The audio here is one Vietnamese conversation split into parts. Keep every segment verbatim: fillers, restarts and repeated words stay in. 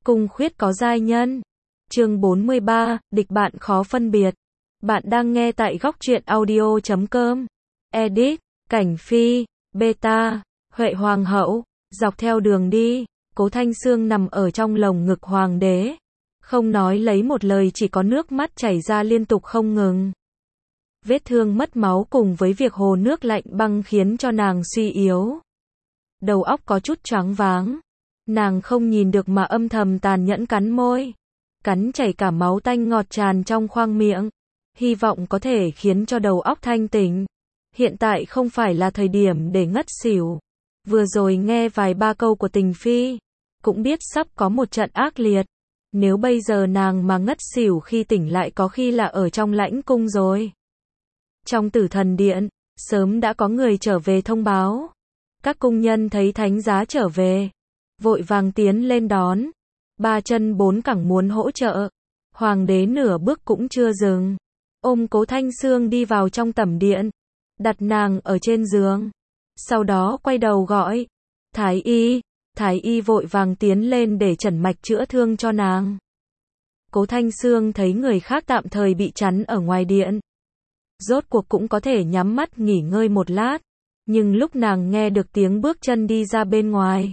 Cung khuyết có giai nhân. Chương bốn mươi ba, địch bạn khó phân biệt. Bạn đang nghe tại góc truyện audio chấm com. Edit, Cảnh Phi, Beta, Huệ Hoàng hậu, dọc theo đường đi, Cố Thanh Sương nằm ở trong lồng ngực hoàng đế. Không nói lấy một lời, chỉ có nước mắt chảy ra liên tục không ngừng. Vết thương mất máu cùng với việc hồ nước lạnh băng khiến cho nàng suy yếu. Đầu óc có chút choáng váng. Nàng không nhìn được mà âm thầm tàn nhẫn cắn môi. Cắn chảy cả máu tanh ngọt tràn trong khoang miệng. Hy vọng có thể khiến cho đầu óc thanh tỉnh. Hiện tại không phải là thời điểm để ngất xỉu. Vừa rồi nghe vài ba câu của Tình Phi, cũng biết sắp có một trận ác liệt. Nếu bây giờ nàng mà ngất xỉu khi tỉnh lại có khi là ở trong lãnh cung rồi. Trong Tử Thần Điện, sớm đã có người trở về thông báo. Các cung nhân thấy thánh giá trở về, vội vàng tiến lên đón. Ba chân bốn cẳng muốn hỗ trợ. Hoàng đế nửa bước cũng chưa dừng. Ôm Cố Thanh Sương đi vào trong tẩm điện. Đặt nàng ở trên giường. Sau đó quay đầu gọi. Thái y. Thái y vội vàng tiến lên để chẩn mạch chữa thương cho nàng. Cố Thanh Sương thấy người khác tạm thời bị chắn ở ngoài điện. Rốt cuộc cũng có thể nhắm mắt nghỉ ngơi một lát. Nhưng lúc nàng nghe được tiếng bước chân đi ra bên ngoài,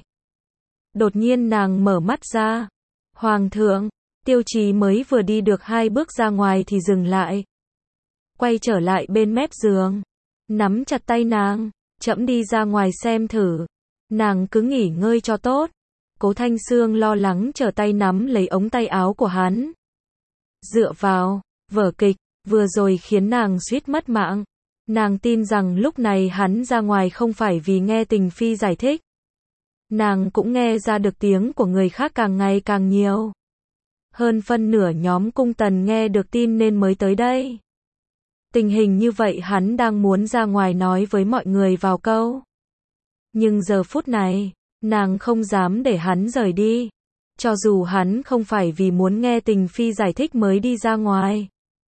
đột nhiên nàng mở mắt ra. Hoàng thượng, Tiêu Chí mới vừa đi được hai bước ra ngoài thì dừng lại. Quay trở lại bên mép giường. Nắm chặt tay nàng. Trẫm đi ra ngoài xem thử. Nàng cứ nghỉ ngơi cho tốt. Cố Thanh Sương lo lắng trở tay nắm lấy ống tay áo của hắn. Dựa vào, vở kịch, vừa rồi khiến nàng suýt mất mạng. Nàng tin rằng lúc này hắn ra ngoài không phải vì nghe Tình Phi giải thích. Nàng cũng nghe ra được tiếng của người khác càng ngày càng nhiều. Hơn phân nửa nhóm cung tần nghe được tin nên mới tới đây. Tình hình như vậy hắn đang muốn ra ngoài nói với mọi người vào câu. Nhưng giờ phút này, nàng không dám để hắn rời đi. Cho dù hắn không phải vì muốn nghe Tình Phi giải thích mới đi ra ngoài.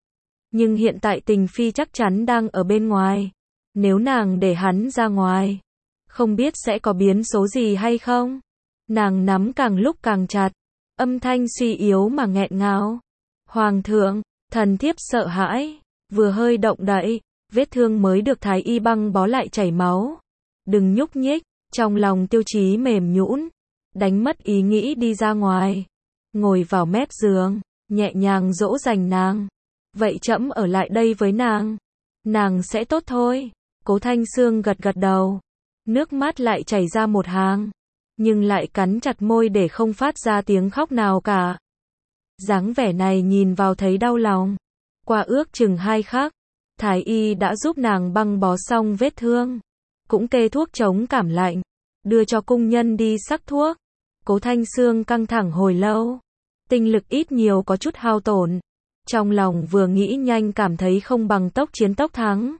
Nhưng hiện tại Tình Phi chắc chắn đang ở bên ngoài. Nếu nàng để hắn ra ngoài, không biết sẽ có biến số gì hay không. Nàng nắm càng lúc càng chặt. Âm thanh suy yếu mà nghẹn ngào. Hoàng thượng, thần thiếp sợ hãi. Vừa hơi động đậy, vết thương mới được thái y băng bó lại chảy máu. Đừng nhúc nhích. Trong lòng Tiêu Chí mềm nhũn, đánh mất ý nghĩ đi ra ngoài. Ngồi vào mép giường, nhẹ nhàng dỗ dành nàng. Vậy trẫm ở lại đây với nàng. Nàng sẽ tốt thôi. Cố Thanh Sương gật gật đầu. Nước mắt lại chảy ra một hàng. Nhưng lại cắn chặt môi để không phát ra tiếng khóc nào cả. Dáng vẻ này nhìn vào thấy đau lòng. Qua ước chừng hai khắc, thái y đã giúp nàng băng bó xong vết thương. Cũng kê thuốc chống cảm lạnh. Đưa cho cung nhân đi sắc thuốc. Cố Thanh Sương căng thẳng hồi lâu. Tinh lực ít nhiều có chút hao tổn. Trong lòng vừa nghĩ nhanh cảm thấy không bằng tốc chiến tốc thắng.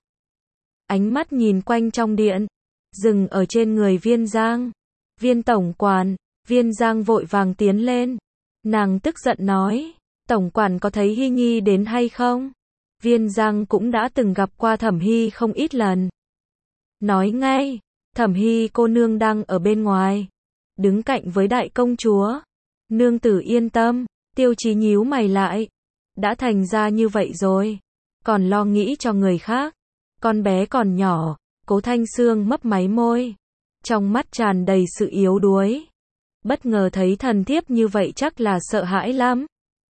Ánh mắt nhìn quanh trong điện. Dừng ở trên người Viên Giang. Viên tổng quản. Viên Giang vội vàng tiến lên. Nàng tức giận nói. Tổng quản có thấy Hy Nhi đến hay không? Viên Giang cũng đã từng gặp qua Thẩm Hy không ít lần. Nói ngay. Thẩm Hy cô nương đang ở bên ngoài. Đứng cạnh với đại công chúa. Nương tử yên tâm. Tiêu Chí nhíu mày lại. Đã thành ra như vậy rồi. Còn lo nghĩ cho người khác. Con bé còn nhỏ. Cố Thanh Sương mấp máy môi. Trong mắt tràn đầy sự yếu đuối. Bất ngờ thấy thần thiếp như vậy chắc là sợ hãi lắm.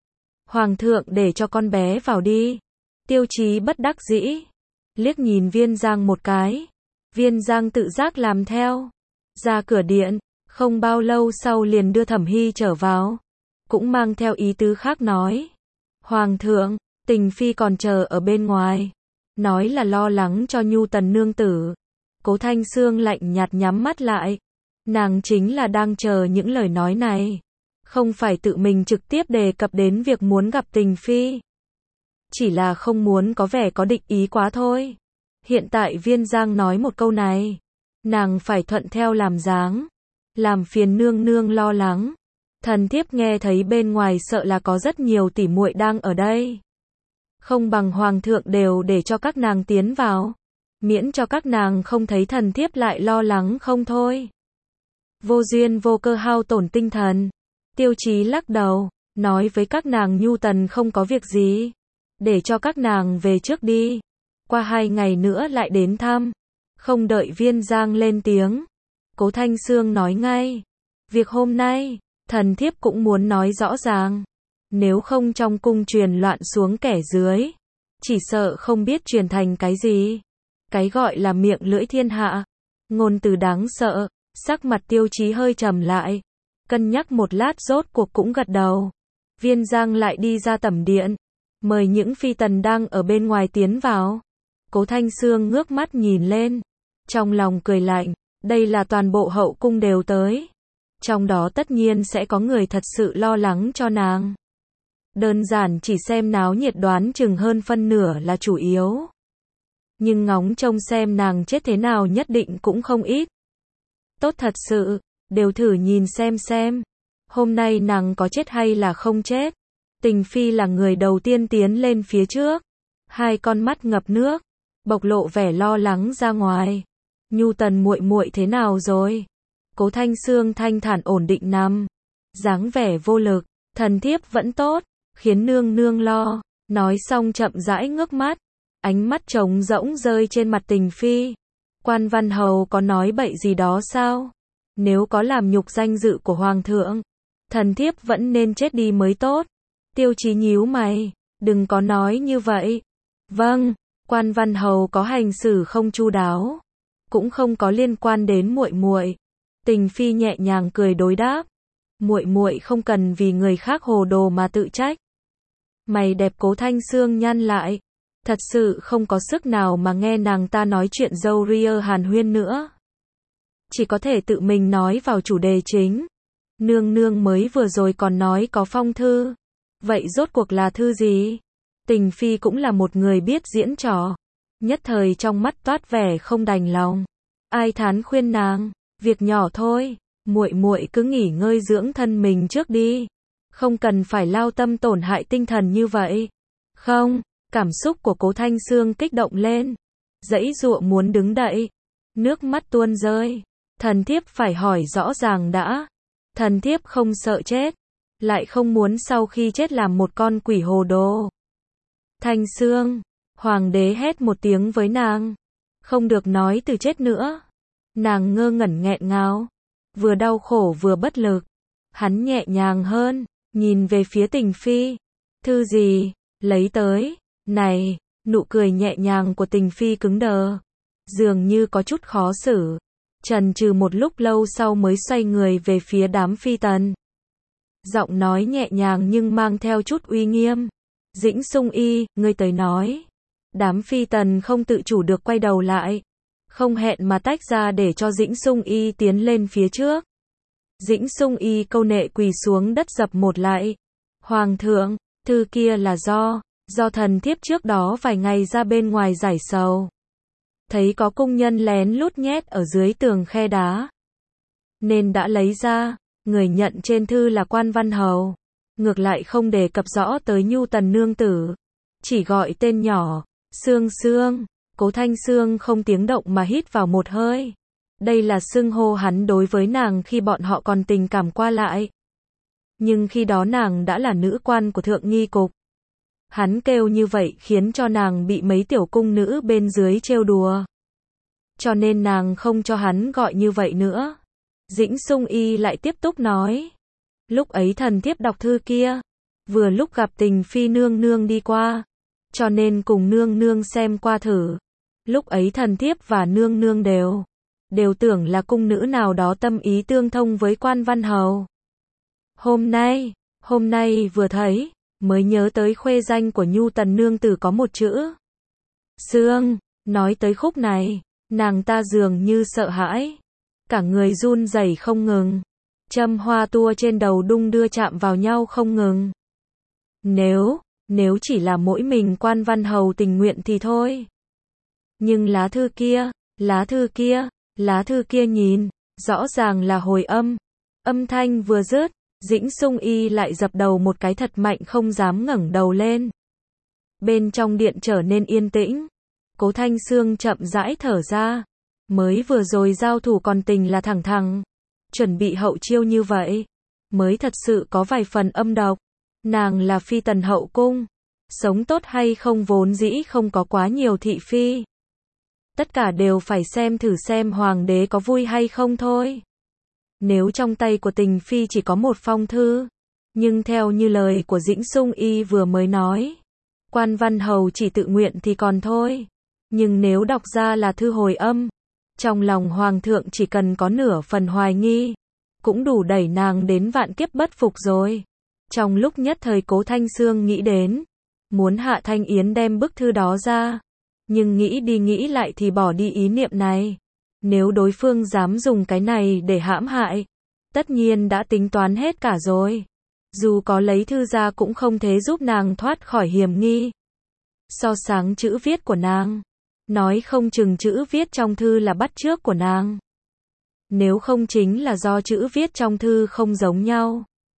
Hoàng thượng để cho con bé vào đi. Tiêu Chí bất đắc dĩ. Liếc nhìn Viên Giang một cái. Viên Giang tự giác làm theo. Ra cửa điện. Không bao lâu sau liền đưa Thẩm Hy trở vào. Cũng mang theo ý tứ khác nói. Hoàng thượng, Tình Phi còn chờ ở bên ngoài. Nói là lo lắng cho Nhu Tần nương tử. Cố Thanh Sương lạnh nhạt nhắm mắt lại. Nàng chính là đang chờ những lời nói này. Không phải tự mình trực tiếp đề cập đến việc muốn gặp Tình Phi. Chỉ là không muốn có vẻ có địch ý quá thôi. Hiện tại Viên Giang nói một câu này. Nàng phải thuận theo làm dáng. Làm phiền nương nương lo lắng. Thần thiếp nghe thấy bên ngoài sợ là có rất nhiều tỉ muội đang ở đây. Không bằng hoàng thượng đều để cho các nàng tiến vào. Miễn cho các nàng không thấy thần thiếp lại lo lắng không thôi. Vô duyên vô cơ hao tổn tinh thần. Tiêu Chí lắc đầu, nói với các nàng Nhu Tần không có việc gì. Để cho các nàng về trước đi. Qua hai ngày nữa lại đến thăm. Không đợi Viên Giang lên tiếng. Cố Thanh Sương nói ngay. Việc hôm nay, thần thiếp cũng muốn nói rõ ràng. Nếu không trong cung truyền loạn xuống kẻ dưới. Chỉ sợ không biết truyền thành cái gì. Cái gọi là miệng lưỡi thiên hạ. Ngôn từ đáng sợ. Sắc mặt Tiêu Chí hơi trầm lại. Cân nhắc một lát rốt cuộc cũng gật đầu. Viên Giang lại đi ra tẩm điện. Mời những phi tần đang ở bên ngoài tiến vào. Cố Thanh Sương ngước mắt nhìn lên. Trong lòng cười lạnh. Đây là toàn bộ hậu cung đều tới. Trong đó tất nhiên sẽ có người thật sự lo lắng cho nàng. Đơn giản chỉ xem náo nhiệt đoán chừng hơn phân nửa là chủ yếu. Nhưng ngóng trông xem nàng chết thế nào nhất định cũng không ít. Tốt thật sự, đều thử nhìn xem xem. Hôm nay nàng có chết hay là không chết. Tình Phi là người đầu tiên tiến lên phía trước. Hai con mắt ngập nước, bộc lộ vẻ lo lắng ra ngoài. Nhu Tần muội muội thế nào rồi? Cố Thanh Sương thanh thản ổn định nằm. Dáng vẻ vô lực, thần thiếp vẫn tốt, khiến nương nương lo. Nói xong chậm rãi ngước mắt. Ánh mắt trống rỗng rơi trên mặt Tình Phi. Quan Văn Hầu có nói bậy gì đó sao? Nếu có làm nhục danh dự của Hoàng thượng, thần thiếp vẫn nên chết đi mới tốt. Tiêu Chí nhíu mày, đừng có nói như vậy. Vâng, Quan Văn Hầu có hành xử không chu đáo, cũng không có liên quan đến muội muội. Tình Phi nhẹ nhàng cười đối đáp. Muội muội không cần vì người khác hồ đồ mà tự trách. Mày đẹp Cố Thanh Sương nhăn lại. Thật sự không có sức nào mà nghe nàng ta nói chuyện dâu ria hàn huyên nữa. Chỉ có thể tự mình nói vào chủ đề chính. Nương nương mới vừa rồi còn nói có phong thư. Vậy rốt cuộc là thư gì? Tình Phi cũng là một người biết diễn trò. Nhất thời trong mắt toát vẻ không đành lòng. Ai thán khuyên nàng, việc nhỏ thôi, muội muội cứ nghỉ ngơi dưỡng thân mình trước đi. Không cần phải lao tâm tổn hại tinh thần như vậy. Không, cảm xúc của Cố Thanh Sương kích động lên. Giãy giụa muốn đứng dậy. Nước mắt tuôn rơi. Thần thiếp phải hỏi rõ ràng đã. Thần thiếp không sợ chết. Lại không muốn sau khi chết làm một con quỷ hồ đồ. Thanh Sương, Hoàng đế hét một tiếng với nàng. Không được nói từ chết nữa. Nàng ngơ ngẩn nghẹn ngào. Vừa đau khổ vừa bất lực. Hắn nhẹ nhàng hơn, nhìn về phía Tình Phi. Thư gì? Lấy tới. Này, nụ cười nhẹ nhàng của Tình Phi cứng đờ. Dường như có chút khó xử. Chần chừ một lúc lâu sau mới xoay người về phía đám phi tần. Giọng nói nhẹ nhàng nhưng mang theo chút uy nghiêm. Dĩnh Sung Y, ngươi tới nói. Đám phi tần không tự chủ được quay đầu lại. Không hẹn mà tách ra để cho Dĩnh Sung Y tiến lên phía trước. Dĩnh Sung Y câu nệ quỳ xuống đất dập một lại. Hoàng thượng, thư kia là do, do thần thiếp trước đó vài ngày ra bên ngoài giải sầu. Thấy có cung nhân lén lút nhét ở dưới tường khe đá. Nên đã lấy ra, người nhận trên thư là Quan Văn Hầu. Ngược lại không đề cập rõ tới Nhu Tần nương tử. Chỉ gọi tên nhỏ, Sương Sương. Cố Thanh Sương không tiếng động mà hít vào một hơi. Đây là xưng hô hắn đối với nàng khi bọn họ còn tình cảm qua lại. Nhưng khi đó nàng đã là nữ quan của thượng nghi cục. Hắn kêu như vậy khiến cho nàng bị mấy tiểu cung nữ bên dưới trêu đùa. Cho nên nàng không cho hắn gọi như vậy nữa. Dĩnh Sung Y lại tiếp tục nói. Lúc ấy thần thiếp đọc thư kia. Vừa lúc gặp Tình Phi nương nương đi qua. Cho nên cùng nương nương xem qua thử. Lúc ấy thần thiếp và nương nương đều. Đều tưởng là cung nữ nào đó tâm ý tương thông với Quan Văn Hầu. Hôm nay, hôm nay vừa thấy. Mới nhớ tới khuê danh của Nhu Tần nương tử có một chữ. Sương, nói tới khúc này, nàng ta dường như sợ hãi. Cả người run rẩy không ngừng. Châm hoa tua trên đầu đung đưa chạm vào nhau không ngừng. Nếu, nếu chỉ là mỗi mình Quan Văn Hầu tình nguyện thì thôi. Nhưng lá thư kia, lá thư kia, lá thư kia nhìn, rõ ràng là hồi âm. Âm thanh vừa dứt. Dĩnh Sung Y lại dập đầu một cái thật mạnh không dám ngẩng đầu lên. Bên trong điện trở nên yên tĩnh. Cố Thanh Sương chậm rãi thở ra. Mới vừa rồi giao thủ còn tình là thẳng thắn. Chuẩn bị hậu chiêu như vậy. mới thật sự có vài phần âm độc. Nàng là phi tần hậu cung, sống tốt hay không vốn dĩ không có quá nhiều thị phi. Tất cả đều phải xem thử xem hoàng đế có vui hay không thôi. Nếu trong tay của Tình Phi chỉ có một phong thư, nhưng theo như lời của Dĩnh Sung Y vừa mới nói, Quan Văn Hầu chỉ tự nguyện thì còn thôi. Nhưng nếu đọc ra là thư hồi âm, trong lòng hoàng thượng chỉ cần có nửa phần hoài nghi, cũng đủ đẩy nàng đến vạn kiếp bất phục rồi. Trong lúc nhất thời Cố Thanh Sương nghĩ đến, muốn Hạ Thanh Yến đem bức thư đó ra, nhưng nghĩ đi nghĩ lại thì bỏ đi ý niệm này. Nếu đối phương dám dùng cái này để hãm hại, tất nhiên đã tính toán hết cả rồi. Dù có lấy thư ra cũng không thể giúp nàng thoát khỏi hiểm nghi. So sáng chữ viết của nàng, nói không chừng chữ viết trong thư là bắt chước của nàng. Nếu không chính là do chữ viết trong thư không giống nhau.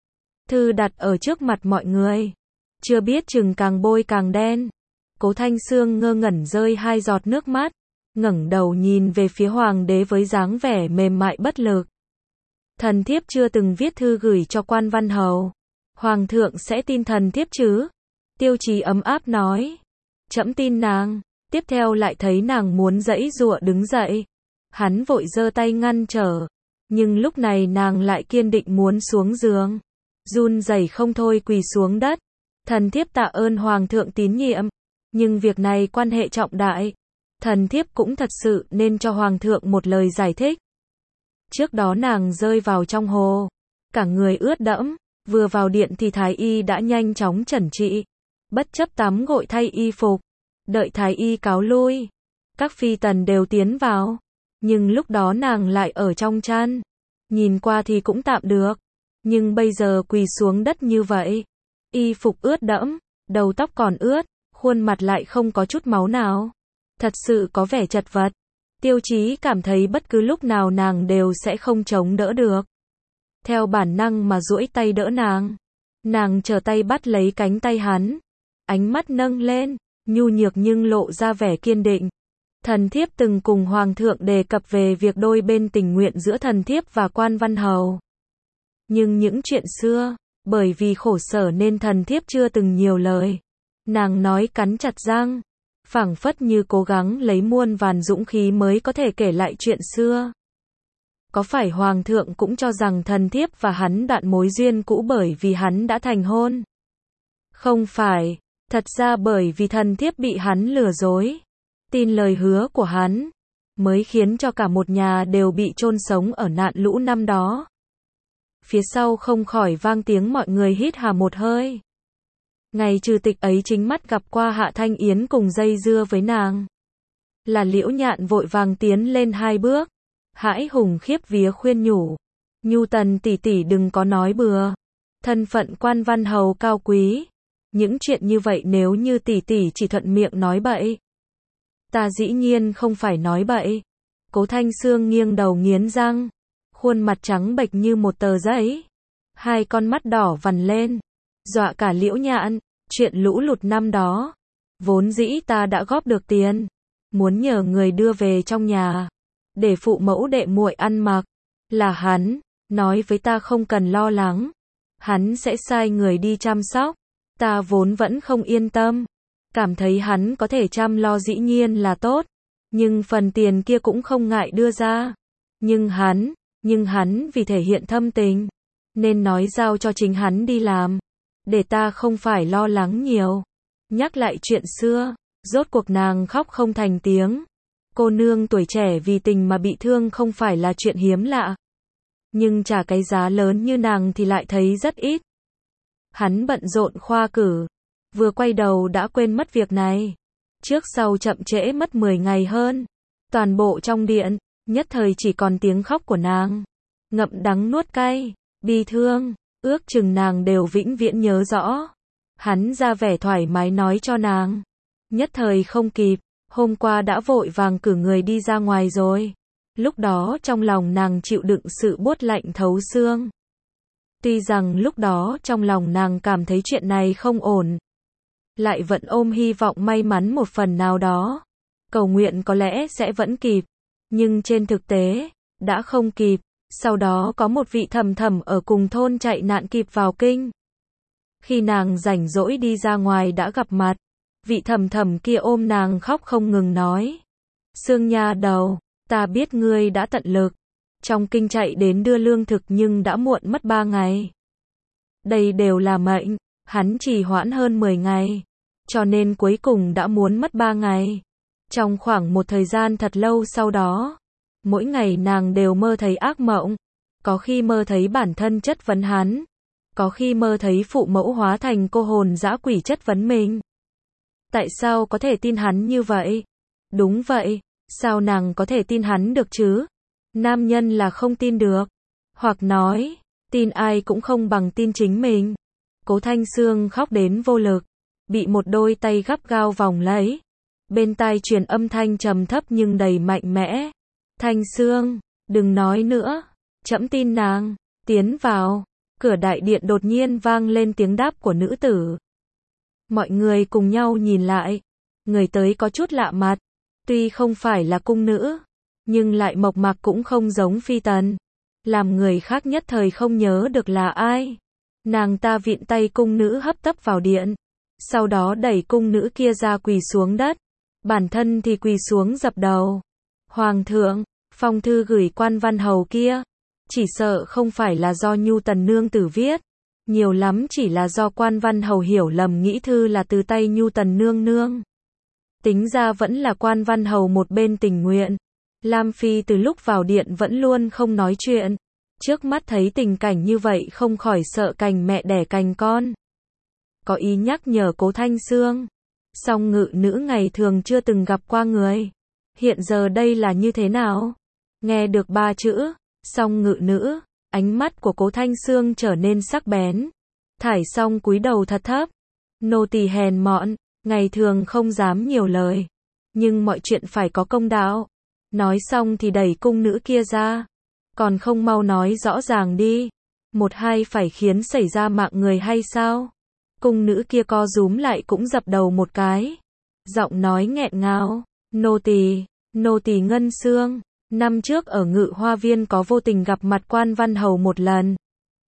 Thư đặt ở trước mặt mọi người, chưa biết chừng càng bôi càng đen. Cố Thanh Sương ngơ ngẩn rơi hai giọt nước mắt, ngẩng đầu nhìn về phía hoàng đế với dáng vẻ mềm mại bất lực. Thần thiếp chưa từng viết thư gửi cho Quan Văn Hầu. Hoàng thượng sẽ tin thần thiếp chứ? Tiêu Chí ấm áp nói. Trẫm tin nàng. Tiếp theo lại thấy nàng muốn giãy giụa đứng dậy. Hắn vội giơ tay ngăn trở. Nhưng lúc này nàng lại kiên định muốn xuống giường. Run rẩy không thôi quỳ xuống đất. Thần thiếp tạ ơn hoàng thượng tín nhiệm. Nhưng việc này quan hệ trọng đại. Thần thiếp cũng thật sự nên cho hoàng thượng một lời giải thích. Trước đó nàng rơi vào trong hồ, cả người ướt đẫm, vừa vào điện thì thái y đã nhanh chóng chẩn trị, bất chấp tắm gội thay y phục, đợi thái y cáo lui, các phi tần đều tiến vào, nhưng lúc đó nàng lại ở trong chăn, nhìn qua thì cũng tạm được, nhưng bây giờ quỳ xuống đất như vậy, y phục ướt đẫm, đầu tóc còn ướt, khuôn mặt lại không có chút máu nào, thật sự có vẻ chật vật. Tiêu Chí cảm thấy bất cứ lúc nào nàng đều sẽ không chống đỡ được. Theo bản năng mà duỗi tay đỡ nàng. Nàng trở tay bắt lấy cánh tay hắn. Ánh mắt nâng lên, nhu nhược nhưng lộ ra vẻ kiên định. Thần thiếp từng cùng hoàng thượng đề cập về việc đôi bên tình nguyện giữa thần thiếp và Quan Văn Hầu. Nhưng những chuyện xưa, bởi vì khổ sở nên thần thiếp chưa từng nhiều lời. Nàng nói cắn chặt răng, phảng phất như cố gắng lấy muôn vàn dũng khí mới có thể kể lại chuyện xưa. Có phải hoàng thượng cũng cho rằng thần thiếp và hắn đoạn mối duyên cũ bởi vì hắn đã thành hôn? Không phải, thật ra bởi vì thần thiếp bị hắn lừa dối, tin lời hứa của hắn, mới khiến cho cả một nhà đều bị chôn sống ở nạn lũ năm đó. Phía sau không khỏi vang tiếng mọi người hít hà một hơi. Ngày trừ tịch ấy chính mắt gặp qua Hạ Thanh Yến cùng dây dưa với nàng. Là Liễu Nhạn vội vàng tiến lên hai bước, hãi hùng khiếp vía khuyên nhủ. Nhu Tần tỷ tỷ đừng có nói bừa. Thân phận Quan Văn Hầu cao quý. Những chuyện như vậy nếu như tỷ tỷ chỉ thuận miệng nói bậy. Ta dĩ nhiên không phải nói bậy. Cố Thanh Sương nghiêng đầu nghiến răng. Khuôn mặt trắng bệch như một tờ giấy. Hai con mắt đỏ vằn lên. Dọa cả Liễu Nhạn. Chuyện lũ lụt năm đó, vốn dĩ ta đã góp được tiền, muốn nhờ người đưa về trong nhà, để phụ mẫu đệ muội ăn mặc, là hắn, nói với ta không cần lo lắng, hắn sẽ sai người đi chăm sóc, ta vốn vẫn không yên tâm, cảm thấy hắn có thể chăm lo dĩ nhiên là tốt, nhưng phần tiền kia cũng không ngại đưa ra, nhưng hắn, nhưng hắn vì thể hiện thâm tình, nên nói giao cho chính hắn đi làm. Để ta không phải lo lắng nhiều. Nhắc lại chuyện xưa, rốt cuộc nàng khóc không thành tiếng. Cô nương tuổi trẻ vì tình mà bị thương không phải là chuyện hiếm lạ. Nhưng trả cái giá lớn như nàng thì lại thấy rất ít. Hắn bận rộn khoa cử, vừa quay đầu đã quên mất việc này. Trước sau chậm trễ mất mười ngày hơn. Toàn bộ trong điện, nhất thời chỉ còn tiếng khóc của nàng. Ngậm đắng nuốt cay, bi thương. Ước chừng nàng đều vĩnh viễn nhớ rõ. Hắn ra vẻ thoải mái nói cho nàng. Nhất thời không kịp, hôm qua đã vội vàng cử người đi ra ngoài rồi. Lúc đó trong lòng nàng chịu đựng sự buốt lạnh thấu xương. Tuy rằng lúc đó trong lòng nàng cảm thấy chuyện này không ổn. Lại vẫn ôm hy vọng may mắn một phần nào đó. Cầu nguyện có lẽ sẽ vẫn kịp. Nhưng trên thực tế, đã không kịp. Sau đó có một vị thầm thầm ở cùng thôn chạy nạn kịp vào kinh. Khi nàng rảnh rỗi đi ra ngoài đã gặp mặt, vị thầm thầm kia ôm nàng khóc không ngừng nói. Sương nha đầu, ta biết ngươi đã tận lực, trong kinh chạy đến đưa lương thực nhưng đã muộn mất ba ngày. Đây đều là mệnh, hắn trì hoãn hơn mười ngày, cho nên cuối cùng đã muốn mất ba ngày. Trong khoảng một thời gian thật lâu sau đó, mỗi ngày nàng đều mơ thấy ác mộng, có khi mơ thấy bản thân chất vấn hắn, có khi mơ thấy phụ mẫu hóa thành cô hồn dã quỷ chất vấn mình. Tại sao có thể tin hắn như vậy? Đúng vậy, sao nàng có thể tin hắn được chứ? Nam nhân là không tin được, hoặc nói, tin ai cũng không bằng tin chính mình. Cố Thanh Sương khóc đến vô lực, bị một đôi tay gắt gao vòng lấy. Bên tai truyền âm thanh trầm thấp nhưng đầy mạnh mẽ. Thanh Sương, đừng nói nữa, trẫm tin nàng. Tiến vào, cửa đại điện đột nhiên vang lên tiếng đáp của nữ tử. Mọi người cùng nhau nhìn lại, người tới có chút lạ mặt, tuy không phải là cung nữ, nhưng lại mộc mạc cũng không giống Phi Tần, làm người khác nhất thời không nhớ được là ai. Nàng ta vịn tay cung nữ hấp tấp vào điện, sau đó đẩy cung nữ kia ra quỳ xuống đất, bản thân thì quỳ xuống dập đầu. Hoàng thượng, phong thư gửi Quan Văn Hầu kia, chỉ sợ không phải là do Nhu Tần nương tử viết, nhiều lắm chỉ là do Quan Văn Hầu hiểu lầm nghĩ thư là từ tay Nhu Tần nương nương. Tính ra vẫn là Quan Văn Hầu một bên tình nguyện. Lam Phi từ lúc vào điện vẫn luôn không nói chuyện, trước mắt thấy tình cảnh như vậy không khỏi sợ cành mẹ đẻ cành con. Có ý nhắc nhở Cố Thanh Sương, song ngự nữ ngày thường chưa từng gặp qua người, hiện giờ đây là như thế nào? Nghe được ba chữ, song ngự nữ, ánh mắt của Cố Thanh Sương trở nên sắc bén. Thải Song cúi đầu thật thấp, nô tỳ hèn mọn, ngày thường không dám nhiều lời, nhưng mọi chuyện phải có công đạo. Nói xong thì đẩy cung nữ kia ra, còn không mau nói rõ ràng đi, một hai phải khiến xảy ra mạng người hay sao? Cung nữ kia co rúm lại cũng dập đầu một cái, giọng nói nghẹn ngào, nô tỳ, nô tỳ Ngân Sương, năm trước ở Ngự Hoa Viên có vô tình gặp mặt Quan Văn Hầu một lần.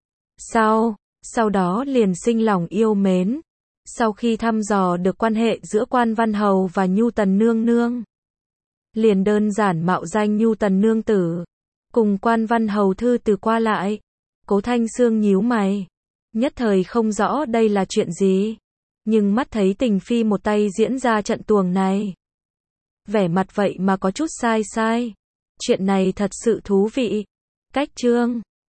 Sau, sau đó liền sinh lòng yêu mến, sau khi thăm dò được quan hệ giữa Quan Văn Hầu và Nhu Tần nương nương, liền đơn giản mạo danh Nhu Tần nương tử, cùng Quan Văn Hầu thư từ qua lại. Cố Thanh Sương nhíu mày, nhất thời không rõ đây là chuyện gì, nhưng mắt thấy tình phi một tay diễn ra trận tuồng này, vẻ mặt vậy mà có chút sai sai. Chuyện này thật sự thú vị. Cách chương